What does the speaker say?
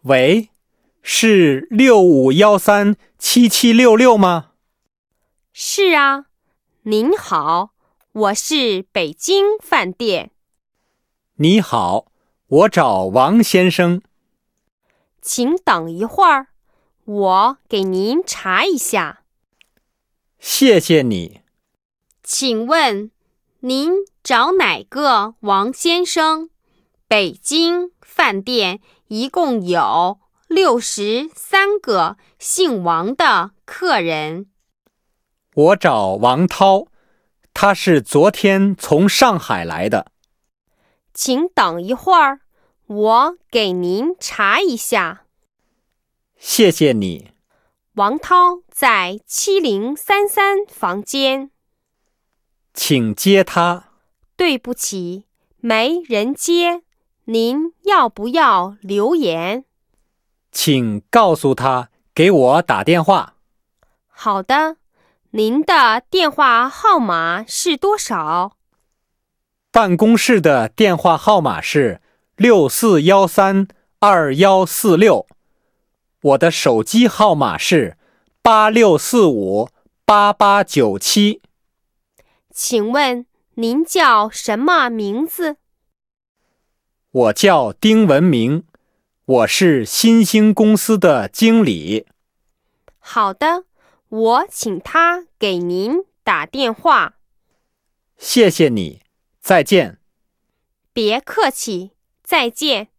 喂，是65137766吗？ 是啊，您好，我是北京饭店。 你好，我找王先生。 请等一会儿，我给您查一下。 谢谢你。 请问您找哪个王先生？北京饭店一共有63个姓王的客人。 我找王涛，他是昨天从上海来的。 请等一会儿，我给您查一下。 谢谢你。 王涛在7033房间。 请接他。 对不起，没人接。您要不要留言？ 请告诉他给我打电话。 好的，您的电话号码是多少？ 办公室的电话号码是64132146，我的手机号码是86458897。 请问您叫什么名字？ 我叫丁文明，我是新兴公司的经理。 好的，我请他给您打电话。 谢谢你，再见。 别客气，再见。